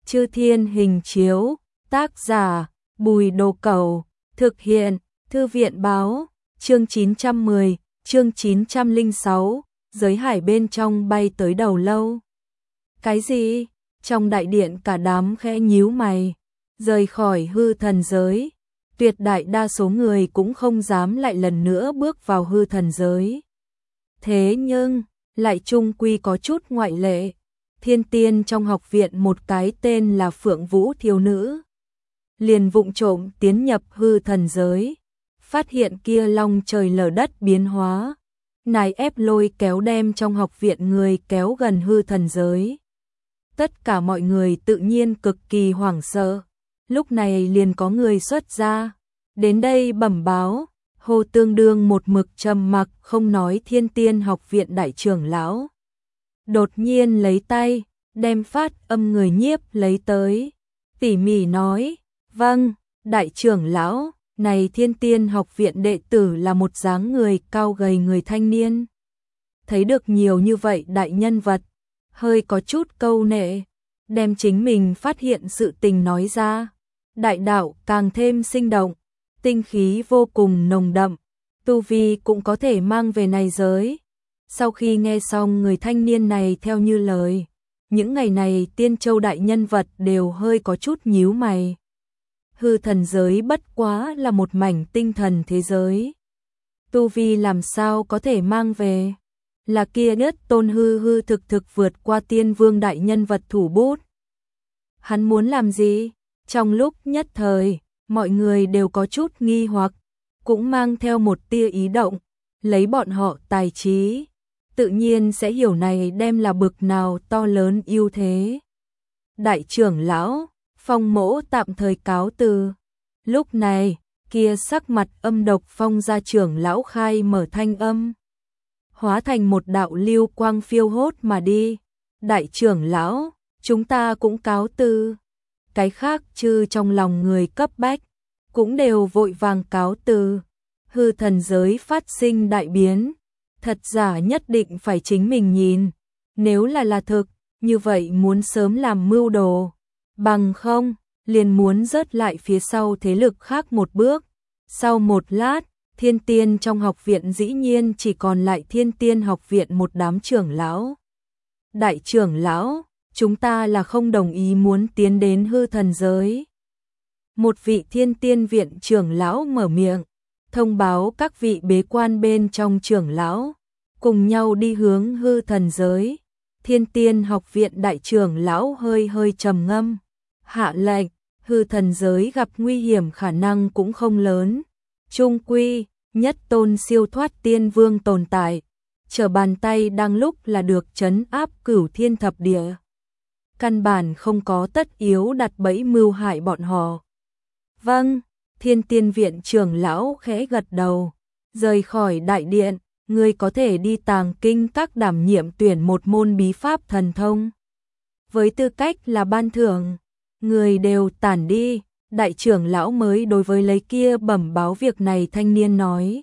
Chư Thiên Hình Chiếu, tác giả Bùi Đồ Cẩu, thực hiện Thư viện Báo, chương 910, chương 906, giới hải bên trong bay tới đầu lâu. Cái gì? Trong đại điện cả đám khẽ nhíu mày, rời khỏi hư thần giới. Tuyệt đại đa số người cũng không dám lại lần nữa bước vào hư thần giới. Thế nhưng, lại chung quy có chút ngoại lệ. Thiên tiên trong học viện một cái tên là Phượng Vũ thiếu nữ, liền vụng trộm tiến nhập hư thần giới, phát hiện kia long trời lở đất biến hóa, nài ép lôi kéo đem trong học viện người kéo gần hư thần giới. Tất cả mọi người tự nhiên cực kỳ hoảng sợ. Lúc này liền có người xuất ra, đến đây bẩm báo. Hồ Tương Đương một mực trầm mặc không nói Thiên Tiên học viện đại trưởng lão, đột nhiên lấy tay đem phát âm người nhiếp lấy tới, tỉ mỉ nói: "Vâng, đại trưởng lão, này Thiên Tiên học viện đệ tử là một dáng người cao gầy người thanh niên." Thấy được nhiều như vậy đại nhân vật, hơi có chút câu nệ, đem chính mình phát hiện sự tình nói ra. Đại đạo càng thêm sinh động, tinh khí vô cùng nồng đậm, tu vi cũng có thể mang về này giới. Sau khi nghe xong người thanh niên này theo như lời, những ngày này Tiên Châu đại nhân vật đều hơi có chút nhíu mày. Hư thần giới bất quá là một mảnh tinh thần thế giới, tu vi làm sao có thể mang về? Là kia nhất tôn hư thực vượt qua tiên vương đại nhân vật thủ bút. Hắn muốn làm gì? Trong lúc nhất thời, mọi người đều có chút nghi hoặc, cũng mang theo một tia ý động, lấy bọn họ tài trí, tự nhiên sẽ hiểu này đem là bực nào to lớn ưu thế. Đại trưởng lão, Phong mỗ tạm thời cáo từ. Lúc này, kia sắc mặt âm độc Phong gia trưởng lão khai mở thanh âm, hóa thành một đạo lưu quang phiêu hốt mà đi. Đại trưởng lão, chúng ta cũng cáo từ. Cái khác chư trong lòng người cấp bách, cũng đều vội vàng cáo từ. Hư thần giới phát sinh đại biến, thật giả nhất định phải chính mình nhìn. Nếu là thực, như vậy muốn sớm làm mưu đồ, bằng không, liền muốn rớt lại phía sau thế lực khác một bước. Sau một lát, Thiên Tiên trong học viện dĩ nhiên chỉ còn lại Thiên Tiên học viện một đám trưởng lão. Đại trưởng lão, chúng ta là không đồng ý muốn tiến đến hư thần giới. Một vị Thiên Tiên viện trưởng lão mở miệng, thông báo các vị bế quan bên trong trưởng lão, cùng nhau đi hướng hư thần giới. Thiên Tiên học viện đại trưởng lão hơi trầm ngâm, hạ lệnh, hư thần giới gặp nguy hiểm khả năng cũng không lớn. Trung quy, nhất tôn siêu thoát tiên vương tồn tại, trở bàn tay đang lúc là được trấn áp cửu thiên thập địa. Căn bản không có tất yếu đặt bẫy mưu hại bọn họ. Vâng, Thiên Tiên viện trưởng lão khẽ gật đầu, rời khỏi đại điện. Ngươi có thể đi Tàng Kinh các đảm nhiệm tuyển một môn bí pháp thần thông, với tư cách là ban thưởng. Người đều tản đi. Đại trưởng lão mới đối với lấy kia bẩm báo việc này thanh niên nói: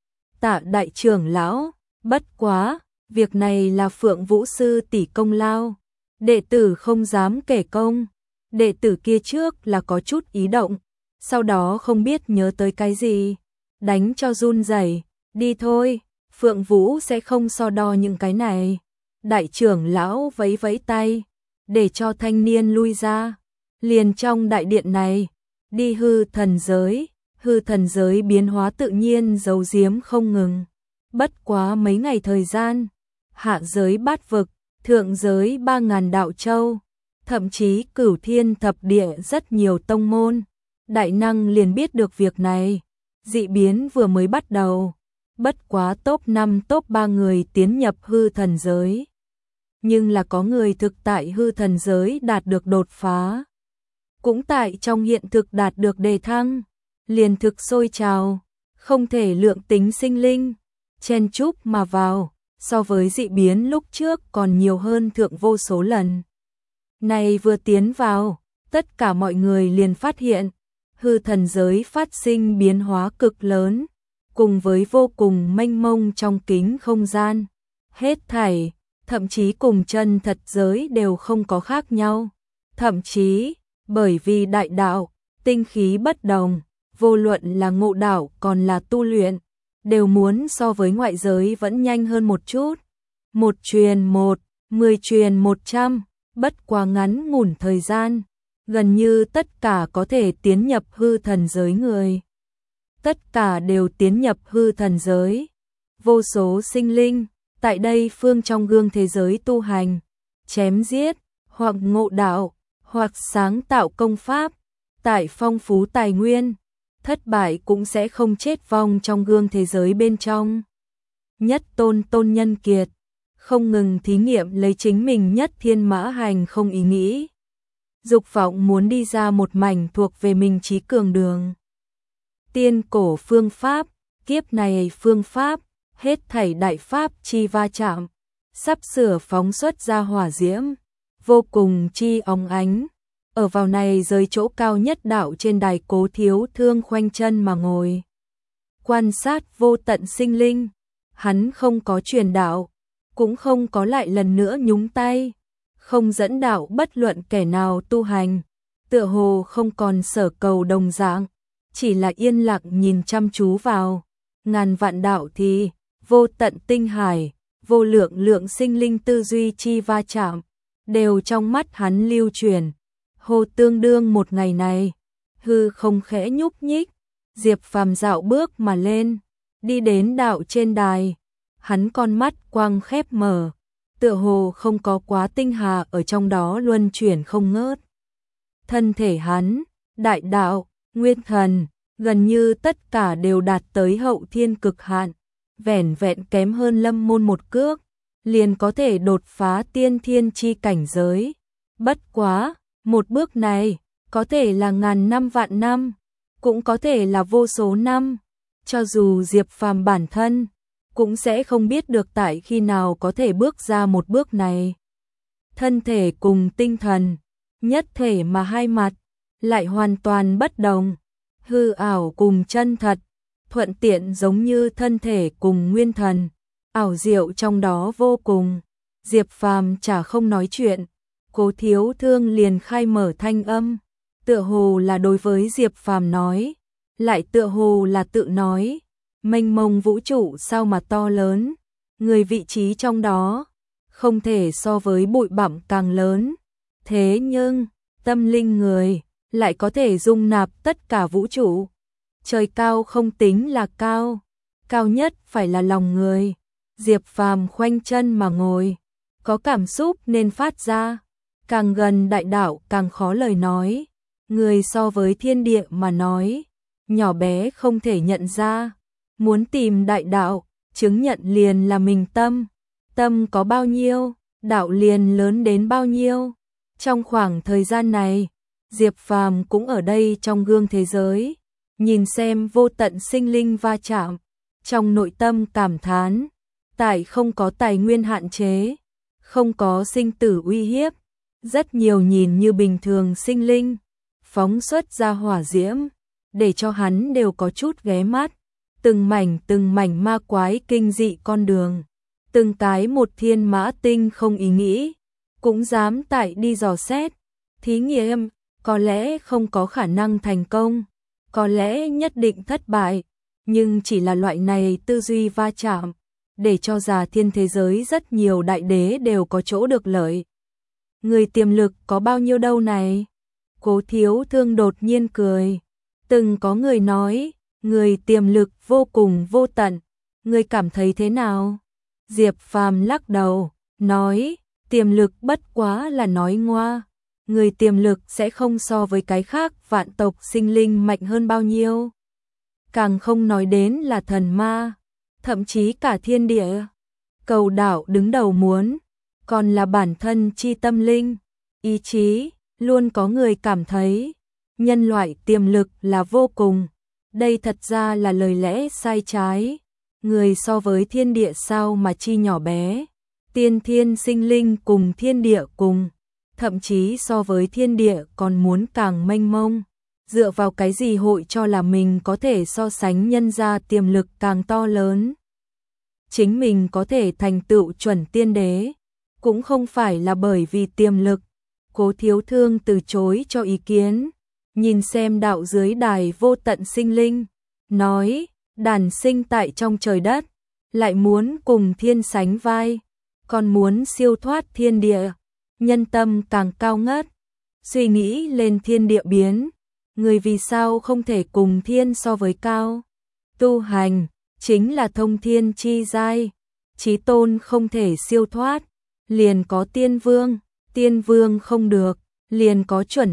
"Tạ đại trưởng lão, bất quá, việc này là Phượng Vũ sư tỷ công lao, đệ tử không dám kể công." Đệ tử kia trước là có chút ý động, sau đó không biết nhớ tới cái gì, đánh cho run rẩy, "Đi thôi, Phượng Vũ sẽ không so đo những cái này." Đại trưởng lão vẫy vẫy tay, để cho thanh niên lui ra. Liền trong đại điện này, đi hư thần giới. Hư thần giới biến hóa tự nhiên giấu giếm không ngừng. Bất quá mấy ngày thời gian, hạ giới bát vực, thượng giới 3000 đạo châu, thậm chí cửu thiên thập địa rất nhiều tông môn, đại năng liền biết được việc này. Dị biến vừa mới bắt đầu, bất quá top 5 top 3 người tiến nhập hư thần giới. Nhưng là có người thực tại hư thần giới đạt được đột phá, cũng tại trong hiện thực đạt được đề thăng, liền thực sôi trào, không thể lượng tính sinh linh, chen chúc mà vào, so với dị biến lúc trước còn nhiều hơn thượng vô số lần. Này vừa tiến vào, tất cả mọi người liền phát hiện, hư thần giới phát sinh biến hóa cực lớn, cùng với vô cùng mênh mông trong kính không gian, hết thảy, thậm chí cùng chân thật giới đều không có khác nhau. Thậm chí, bởi vì đại đạo, tinh khí bất đồng, vô luận là ngộ đạo còn là tu luyện, đều muốn so với ngoại giới vẫn nhanh hơn một chút. Một truyền một, 10 truyền 100, bất quá ngắn ngủn thời gian, gần như tất cả có thể tiến nhập hư thần giới người. Tất cả đều tiến nhập hư thần giới. Vô số sinh linh, tại đây phương trong gương thế giới tu hành, chém giết, hoặc ngộ đạo, hoặc sáng tạo công pháp, tại phong phú tài nguyên, thất bại cũng sẽ không chết vong trong gương thế giới bên trong. Nhất tôn tôn nhân kiệt, không ngừng thí nghiệm lấy chính mình nhất thiên mã hành không ý nghĩ. Dục vọng muốn đi ra một mảnh thuộc về mình trí cường đường. Tiên cổ phương pháp, kiếp này phương pháp, hết thảy đại pháp chi va chạm, sắp sửa phóng xuất ra hỏa diễm, vô cùng chi óng ánh. Ở vào này rơi chỗ cao nhất đạo trên đài Cố Thiếu Thương khoanh chân mà ngồi. Quan sát vô tận sinh linh, hắn không có truyền đạo, cũng không có lại lần nữa nhúng tay, không dẫn đạo bất luận kẻ nào tu hành, tựa hồ không còn sở cầu đồng dạng, chỉ là yên lặng nhìn chăm chú vào. Ngàn vạn đạo thì, vô tận tinh hải, vô lượng lượng sinh linh tư duy chi va chạm, đều trong mắt hắn lưu truyền. Hồ tương đương một ngày này, hư không khẽ nhúc nhích, Diệp Phàm dạo bước mà lên, đi đến đạo trên đài, hắn con mắt quang khép mở, tựa hồ không có quá tinh hà ở trong đó luân chuyển không ngớt. Thân thể hắn, đại đạo, nguyên thần, gần như tất cả đều đạt tới hậu thiên cực hạn, vẻn vẹn kém hơn Lâm Môn một cước, liền có thể đột phá tiên thiên chi cảnh giới. Bất quá, một bước này, có thể là ngàn năm vạn năm, cũng có thể là vô số năm, cho dù Diệp Phàm bản thân, cũng sẽ không biết được tại khi nào có thể bước ra một bước này. Thân thể cùng tinh thần, nhất thể mà hai mặt, lại hoàn toàn bất đồng, hư ảo cùng chân thật, thuận tiện giống như thân thể cùng nguyên thần, ảo diệu trong đó vô cùng. Diệp Phàm chả không nói chuyện, Cố Thiếu Thương liền khai mở thanh âm, tựa hồ là đối với Diệp Phàm nói, lại tựa hồ là tự nói, mênh mông vũ trụ sao mà to lớn, người vị trí trong đó, không thể so với bụi bặm càng lớn, thế nhưng, tâm linh người, lại có thể dung nạp tất cả vũ trụ. Trời cao không tính là cao, cao nhất phải là lòng người. Diệp Phàm khoanh chân mà ngồi, có cảm xúc nên phát ra, càng gần đại đạo càng khó lời nói, người so với thiên địa mà nói, nhỏ bé không thể nhận ra, muốn tìm đại đạo, chứng nhận liền là mình tâm, tâm có bao nhiêu, đạo liền lớn đến bao nhiêu. Trong khoảng thời gian này, Diệp Phàm cũng ở đây trong gương thế giới, nhìn xem vô tận sinh linh va chạm, trong nội tâm cảm thán, tại không có tài nguyên hạn chế, không có sinh tử uy hiếp, rất nhiều nhìn như bình thường sinh linh, phóng xuất ra hỏa diễm, để cho hắn đều có chút ghé mắt, từng mảnh ma quái kinh dị con đường, từng cái một thiên mã tinh không ý nghĩ, cũng dám tại đi dò xét, thí nghiệm, có lẽ không có khả năng thành công, có lẽ nhất định thất bại, nhưng chỉ là loại này tư duy va chạm, để cho già thiên thế giới rất nhiều đại đế đều có chỗ được lợi. Người tiềm lực có bao nhiêu đâu này? Cố Thiếu Thương đột nhiên cười. Từng có người nói, người tiềm lực vô cùng vô tận. Người cảm thấy thế nào? Diệp Phàm lắc đầu, nói, tiềm lực bất quá là nói ngoa. Người tiềm lực sẽ không so với cái khác vạn tộc sinh linh mạnh hơn bao nhiêu. Càng không nói đến là thần ma, thậm chí cả thiên địa. Cầu đạo đứng đầu muốn, còn là bản thân chi tâm linh, ý chí, luôn có người cảm thấy nhân loại tiềm lực là vô cùng. Đây thật ra là lời lẽ sai trái. Người so với thiên địa sao mà chi nhỏ bé. Tiên thiên sinh linh cùng thiên địa cùng, thậm chí so với thiên địa còn muốn càng mênh mông. Dựa vào cái gì hội cho là mình có thể so sánh nhân gia tiềm lực càng to lớn. Chính mình có thể thành tựu chuẩn tiên đế, cũng không phải là bởi vì tiềm lực, Cố Thiếu Thương từ chối cho ý kiến, nhìn xem đạo dưới đài vô tận sinh linh, nói, đàn sinh tại trong trời đất, lại muốn cùng thiên sánh vai, còn muốn siêu thoát thiên địa, nhân tâm càng cao ngất, suy nghĩ lên thiên địa biến, người vì sao không thể cùng thiên so với cao, tu hành, chính là thông thiên chi giai, chí tôn không thể siêu thoát, liền có tiên vương không được, liền có chuẩn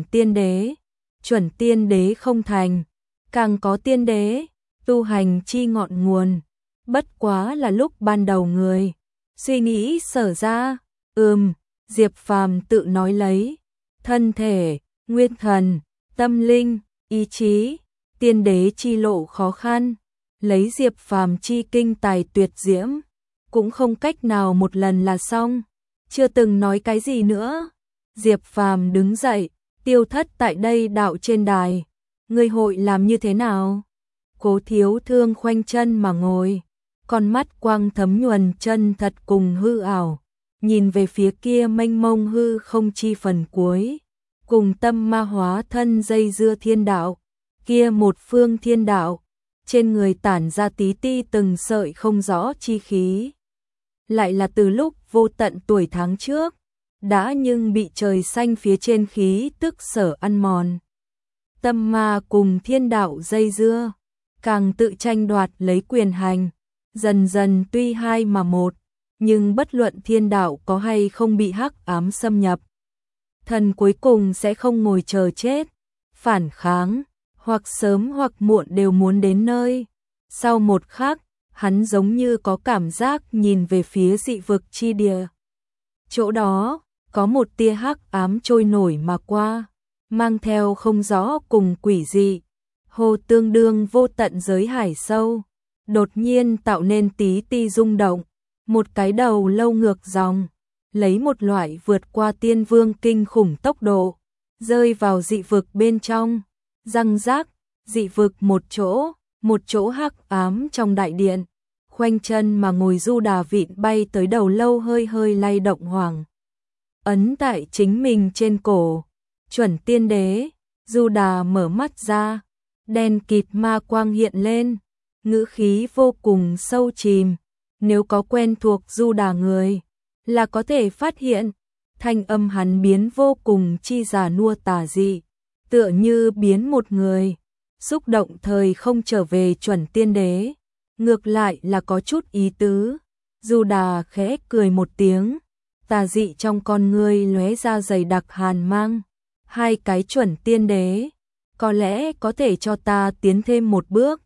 tiên đế không thành, càng có tiên đế, tu hành chi ngọn nguồn, bất quá là lúc ban đầu người, suy nghĩ sở ra, Diệp Phàm tự nói lấy, thân thể, nguyên thần, tâm linh, ý chí, tiên đế chi lộ khó khăn, lấy Diệp Phàm chi kinh tài tuyệt diễm, cũng không cách nào một lần là xong, chưa từng nói cái gì nữa. Diệp Phàm đứng dậy, tiêu thất tại đây đạo trên đài, ngươi hội làm như thế nào? Cố Thiếu Thương khoanh chân mà ngồi, con mắt quang thấm nhuần chân thật cùng hư ảo, nhìn về phía kia mênh mông hư không chi phần cuối, cùng tâm ma hóa thân dây dưa thiên đạo, kia một phương thiên đạo, trên người tản ra tí ti từng sợi không rõ chi khí. Lại là từ lúc vô tận tuổi tháng trước, đã nhưng bị trời xanh phía trên khí tức sở ăn mòn. Tâm ma cùng thiên đạo dây dưa, càng tự tranh đoạt lấy quyền hành, dần dần tuy hai mà một, nhưng bất luận thiên đạo có hay không bị hắc ám xâm nhập, thần cuối cùng sẽ không ngồi chờ chết, phản kháng, hoặc sớm hoặc muộn đều muốn đến nơi. Sau một khắc, hắn giống như có cảm giác nhìn về phía dị vực chi địa. Chỗ đó, có một tia hắc ám trôi nổi mà qua, mang theo không rõ cùng quỷ dị, hồ tương đương vô tận giới hải sâu, đột nhiên tạo nên tí ti rung động, một cái đầu lâu ngược dòng, lấy một loại vượt qua tiên vương kinh khủng tốc độ, rơi vào dị vực bên trong, răng rác, dị vực một chỗ hắc ám trong đại điện, khoanh chân mà ngồi Du Đà vịn bay tới đầu lâu hơi hơi lay động hoàng. Ấn tại chính mình trên cổ, chuẩn tiên đế, Du Đà mở mắt ra, đen kịt ma quang hiện lên, ngữ khí vô cùng sâu chìm, nếu có quen thuộc Du Đà người, là có thể phát hiện, thanh âm hắn biến vô cùng chi già nua tà dị, tựa như biến một người, xúc động thời không trở về chuẩn tiên đế, ngược lại là có chút ý tứ. Du Đà khẽ cười một tiếng, tà dị trong con ngươi lóe ra dày đặc hàn mang, hai cái chuẩn tiên đế, có lẽ có thể cho ta tiến thêm một bước.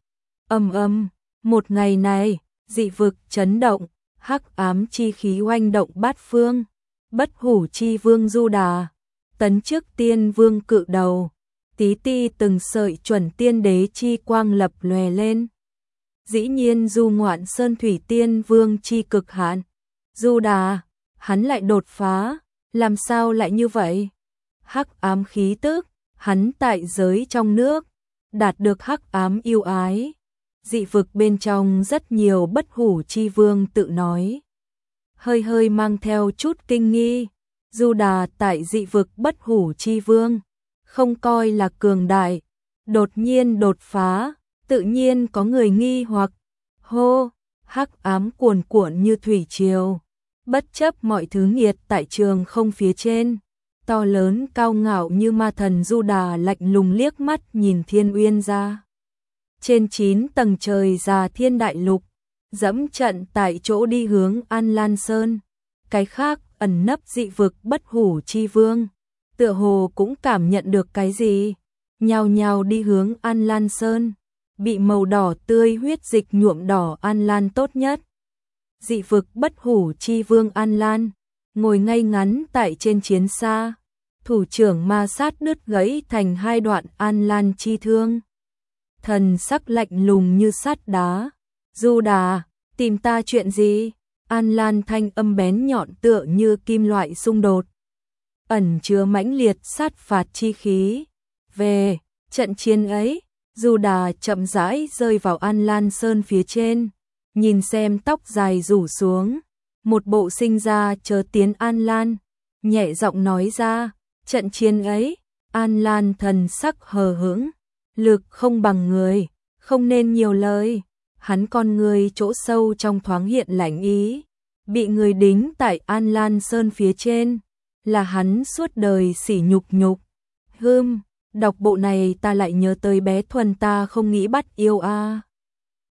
Một ngày này, dị vực chấn động, hắc ám chi khí oanh động bát phương, bất hủ chi vương Du Đà, tấn chức tiên vương cự đầu, tí ti từng sợi chuẩn tiên đế chi quang lập lòe lên. Dĩ nhiên du ngoạn sơn thủy tiên vương chi cực hạn, Du Đà, hắn lại đột phá, làm sao lại như vậy? Hắc ám khí tức, hắn tại giới trong nước, đạt được hắc ám yêu ái. Dị vực bên trong rất nhiều bất hủ chi vương tự nói. Hơi hơi mang theo chút kinh nghi, Du Đà tại dị vực bất hủ chi vương, không coi là cường đại, đột nhiên đột phá, tự nhiên có người nghi hoặc, hô, hắc ám cuồn cuộn như thủy triều, bất chấp mọi thứ nghiệt tại trường không phía trên, to lớn cao ngạo như ma thần Du Đà lạnh lùng liếc mắt nhìn Thiên Uyên ra. Trên 9 tầng trời già thiên đại lục, dẫm trận tại chỗ đi hướng An Lan Sơn, cái khác ẩn nấp dị vực bất hủ chi vương, tựa hồ cũng cảm nhận được cái gì, nhao nhao đi hướng An Lan Sơn, bị màu đỏ tươi huyết dịch nhuộm đỏ An Lan tốt nhất. Dị vực bất hủ chi vương An Lan, ngồi ngay ngắn tại trên chiến xa, thủ trưởng ma sát đứt gãy thành hai đoạn An Lan chi thương. Thần sắc lạnh lùng như sắt đá, Du Đà, tìm ta chuyện gì? An Lan thanh âm bén nhọn tựa như kim loại xung đột, ẩn chứa mãnh liệt sát phạt chi khí. Về trận chiến ấy, Du Đà chậm rãi rơi vào An Lan Sơn phía trên, nhìn xem tóc dài rủ xuống, một bộ sinh ra chớ tiến An Lan, nhẹ giọng nói ra, Trận chiến ấy, An Lan thần sắc hờ hững, lực không bằng người, không nên nhiều lời. Hắn con người chỗ sâu trong thoáng hiện lạnh ý, bị người đính tại An Lan Sơn phía trên, là hắn suốt đời sỉ nhục. Đọc bộ này ta lại nhớ tới bé Thuần ta không nghĩ bắt yêu a.